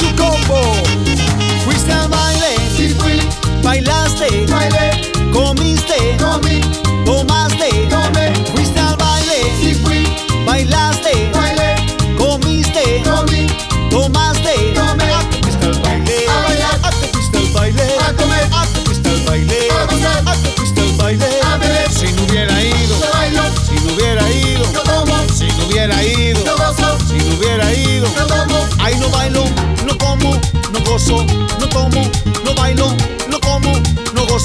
su combo. Fuiste al baile, Sí fui, bailaste, bailé, comiste, comí, tomaste. tomé. Fuiste al baile, Sí fui, bailaste, bailé, comiste, comí, tomaste. tomé. ¿A qué fuiste al baile? A bailar. ¿A qué fuiste al baile? A comer. ¿A qué fuiste al baile? A gozar. ¿A qué fuiste al baile? A beber. Si no hubiera ido, No bailo, si no hubiera ido, no tomo, si no hubiera ido, no gozo, si no hubiera ido. no tomo. Ahí no bailo, no como, no gozo, no tomo, no bailo,